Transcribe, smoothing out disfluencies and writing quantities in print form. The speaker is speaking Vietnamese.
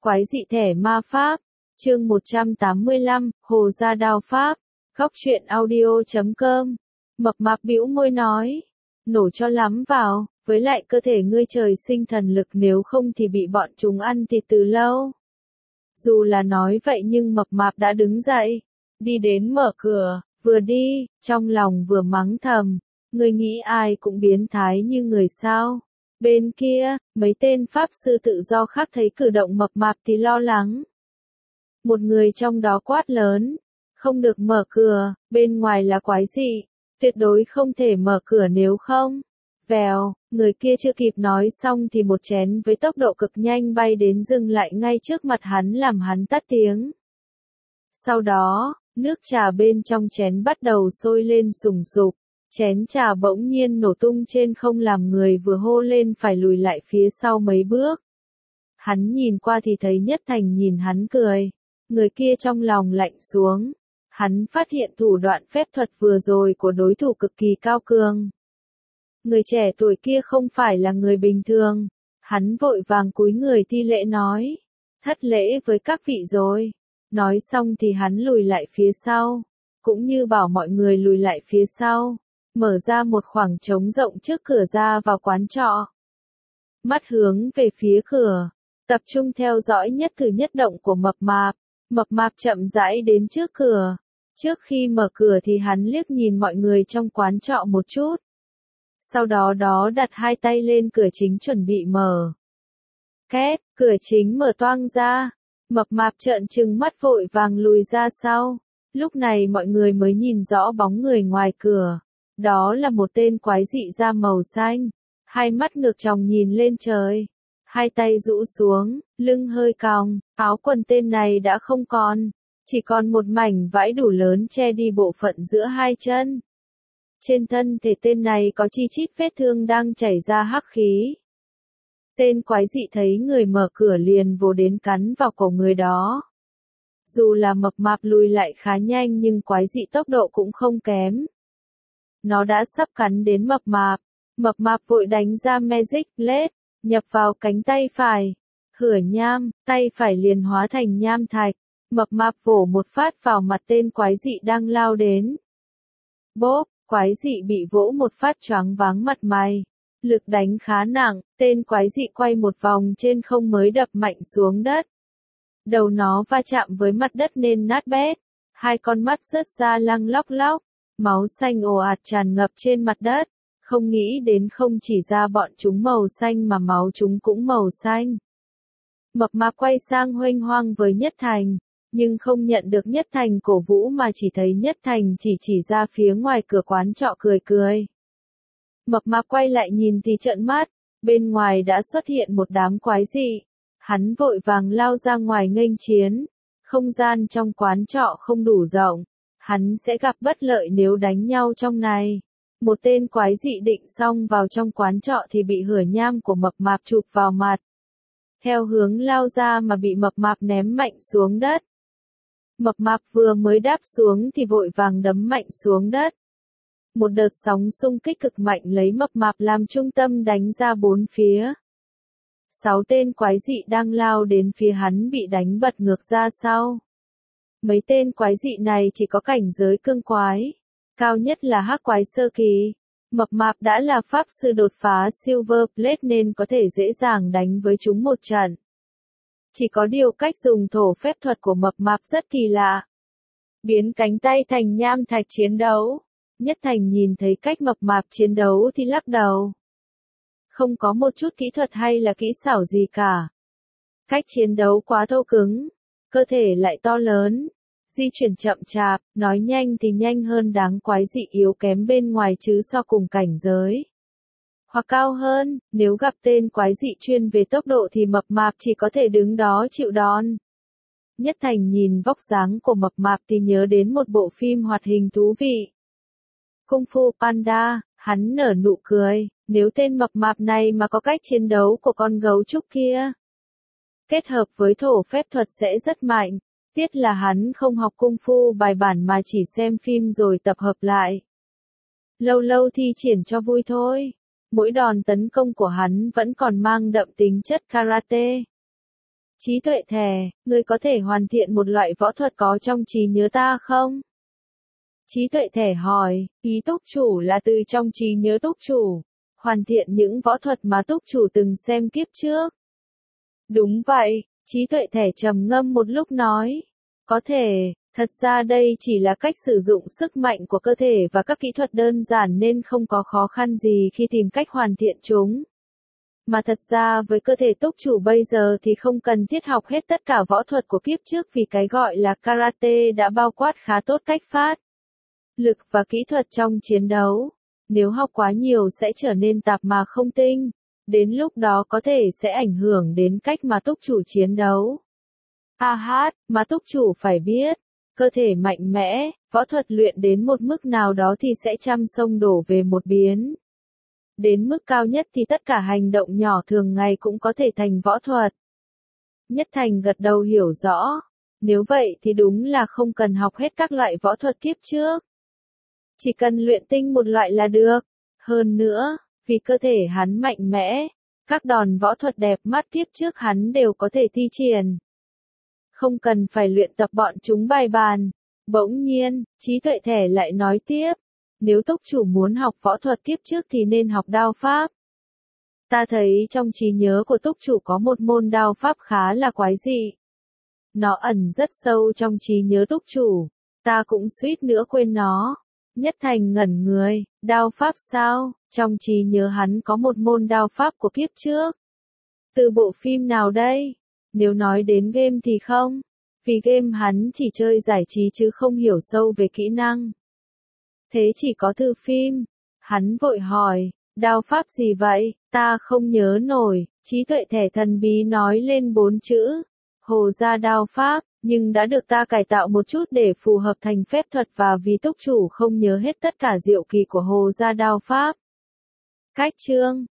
Quái dị thẻ ma pháp. Chương 185, Hồ Gia Đao Pháp. Góc truyện audio.com. Mập mạp bĩu môi nói. Nổ cho lắm vào, với lại cơ thể ngươi trời sinh thần lực, nếu không thì bị bọn chúng ăn thịt từ lâu. Dù là nói vậy nhưng mập mạp đã đứng dậy, đi đến mở cửa, vừa đi, trong lòng vừa mắng thầm. Ngươi nghĩ ai cũng biến thái như người sao? Bên kia, mấy tên pháp sư tự do khác thấy cử động mập mạp thì lo lắng. Một người trong đó quát lớn, không được mở cửa, bên ngoài là quái dị, tuyệt đối không thể mở cửa nếu không. Vèo, người kia chưa kịp nói xong thì một chén với tốc độ cực nhanh bay đến dừng lại ngay trước mặt hắn làm hắn tắt tiếng. Sau đó, nước trà bên trong chén bắt đầu sôi lên sùng sục. Chén trà bỗng nhiên nổ tung trên không làm người vừa hô lên phải lùi lại phía sau mấy bước. Hắn nhìn qua thì thấy Nhất Thành nhìn hắn cười. Người kia trong lòng lạnh xuống. Hắn phát hiện thủ đoạn phép thuật vừa rồi của đối thủ cực kỳ cao cường. Người trẻ tuổi kia không phải là người bình thường. Hắn vội vàng cúi người thi lễ nói. Thất lễ với các vị rồi. Nói xong thì hắn lùi lại phía sau. Cũng như bảo mọi người lùi lại phía sau. Mở ra một khoảng trống rộng trước cửa ra vào quán trọ. Mắt hướng về phía cửa, tập trung theo dõi nhất cử nhất động của mập mạp. Mập mạp chậm rãi đến trước cửa. Trước khi mở cửa thì hắn liếc nhìn mọi người trong quán trọ một chút. Sau đó đặt hai tay lên cửa chính chuẩn bị mở. Két, cửa chính mở toang ra. Mập mạp trợn trừng mắt vội vàng lùi ra sau. Lúc này mọi người mới nhìn rõ bóng người ngoài cửa. Đó là một tên quái dị da màu xanh, hai mắt ngược tròng nhìn lên trời, hai tay rũ xuống, lưng hơi còng, áo quần tên này đã không còn, chỉ còn một mảnh vải đủ lớn che đi bộ phận giữa hai chân. Trên thân thể tên này có chi chít vết thương đang chảy ra hắc khí. Tên quái dị thấy người mở cửa liền vồ đến cắn vào cổ người đó. Dù là mập mạp lùi lại khá nhanh nhưng quái dị tốc độ cũng không kém. Nó đã sắp cắn đến mập mạp vội đánh ra Magic Blade, nhập vào cánh tay phải. Hửa nham, tay phải liền hóa thành nham thạch, mập mạp vỗ một phát vào mặt tên quái dị đang lao đến. Bốp, quái dị bị vỗ một phát choáng váng mặt mày. Lực đánh khá nặng, tên quái dị quay một vòng trên không mới đập mạnh xuống đất. Đầu nó va chạm với mặt đất nên nát bét, hai con mắt rớt ra lăng lóc lóc. Máu xanh ồ ạt tràn ngập trên mặt đất, không nghĩ đến không chỉ da bọn chúng màu xanh mà máu chúng cũng màu xanh. Mập mạp quay sang huênh hoang với Nhất Thành, nhưng không nhận được Nhất Thành cổ vũ mà chỉ thấy Nhất Thành chỉ ra phía ngoài cửa quán trọ cười cười. Mập mạp quay lại nhìn thì trợn mắt, bên ngoài đã xuất hiện một đám quái dị. Hắn vội vàng lao ra ngoài nghênh chiến, không gian trong quán trọ không đủ rộng. Hắn sẽ gặp bất lợi nếu đánh nhau trong này. Một tên quái dị định xông vào trong quán trọ thì bị hửa nham của mập mạp chụp vào mặt. Theo hướng lao ra mà bị mập mạp ném mạnh xuống đất. Mập mạp vừa mới đáp xuống thì vội vàng đấm mạnh xuống đất. Một đợt sóng xung kích cực mạnh lấy mập mạp làm trung tâm đánh ra bốn phía. 6 tên quái dị đang lao đến phía hắn bị đánh bật ngược ra sau. Mấy tên quái dị này chỉ có cảnh giới cương quái, cao nhất là hắc quái sơ kỳ. Mập mạp đã là pháp sư đột phá Silver Plate nên có thể dễ dàng đánh với chúng một trận. Chỉ có điều cách dùng thổ phép thuật của mập mạp rất kỳ lạ. Biến cánh tay thành nham thạch chiến đấu. Nhất Thành nhìn thấy cách mập mạp chiến đấu thì lắc đầu. Không có một chút kỹ thuật hay là kỹ xảo gì cả. Cách chiến đấu quá thô cứng. Cơ thể lại to lớn, di chuyển chậm chạp, nói nhanh thì nhanh hơn đám quái dị yếu kém bên ngoài chứ so cùng cảnh giới. Hoặc cao hơn, nếu gặp tên quái dị chuyên về tốc độ thì mập mạp chỉ có thể đứng đó chịu đòn. Nhất Thành nhìn vóc dáng của mập mạp thì nhớ đến một bộ phim hoạt hình thú vị. Kung Fu Panda, hắn nở nụ cười, nếu tên mập mạp này mà có cách chiến đấu của con gấu trúc kia. Kết hợp với thổ phép thuật sẽ rất mạnh, tiếc là hắn không học cung phu bài bản mà chỉ xem phim rồi tập hợp lại. Lâu lâu thi triển cho vui thôi, mỗi đòn tấn công của hắn vẫn còn mang đậm tính chất karate. Trí tuệ thẻ, ngươi có thể hoàn thiện một loại võ thuật có trong trí nhớ ta không? Trí tuệ thẻ hỏi, ý túc chủ là từ trong trí nhớ túc chủ, hoàn thiện những võ thuật mà túc chủ từng xem kiếp trước. Đúng vậy, trí tuệ thẻ trầm ngâm một lúc nói, có thể, thật ra đây chỉ là cách sử dụng sức mạnh của cơ thể và các kỹ thuật đơn giản nên không có khó khăn gì khi tìm cách hoàn thiện chúng. Mà thật ra với cơ thể túc chủ bây giờ thì không cần thiết học hết tất cả võ thuật của kiếp trước vì cái gọi là karate đã bao quát khá tốt cách phát lực và kỹ thuật trong chiến đấu. Nếu học quá nhiều sẽ trở nên tạp mà không tinh, đến lúc đó có thể sẽ ảnh hưởng đến cách mà túc chủ chiến đấu. Mà túc chủ phải biết, cơ thể mạnh mẽ, võ thuật luyện đến một mức nào đó thì sẽ trăm sông đổ về một biến. Đến mức cao nhất thì tất cả hành động nhỏ thường ngày cũng có thể thành võ thuật. Nhất Thành gật đầu hiểu rõ. Nếu vậy thì đúng là không cần học hết các loại võ thuật kiếp trước. Chỉ cần luyện tinh một loại là được. Hơn nữa, vì cơ thể hắn mạnh mẽ, các đòn võ thuật đẹp mắt kiếp trước hắn đều có thể thi triển. Không cần phải luyện tập bọn chúng bài bàn. Bỗng nhiên, trí tuệ thẻ lại nói tiếp. Nếu túc chủ muốn học võ thuật kiếp trước thì nên học đao pháp. Ta thấy trong trí nhớ của túc chủ có một môn đao pháp khá là quái dị. Nó ẩn rất sâu trong trí nhớ túc chủ. Ta cũng suýt nữa quên nó. Nhất Thành ngẩn người, đao pháp sao? Trong trí nhớ hắn có một môn đao pháp của kiếp trước. Từ bộ phim nào đây? Nếu nói đến game thì không. Vì game hắn chỉ chơi giải trí chứ không hiểu sâu về kỹ năng. Thế chỉ có thư phim. Hắn vội hỏi, đao pháp gì vậy? Ta không nhớ nổi. Trí tuệ thẻ thần bí nói lên 4 chữ. Hồ gia đao pháp, nhưng đã được ta cải tạo một chút để phù hợp thành phép thuật và vì túc chủ không nhớ hết tất cả diệu kỳ của hồ gia đao pháp. Cách chương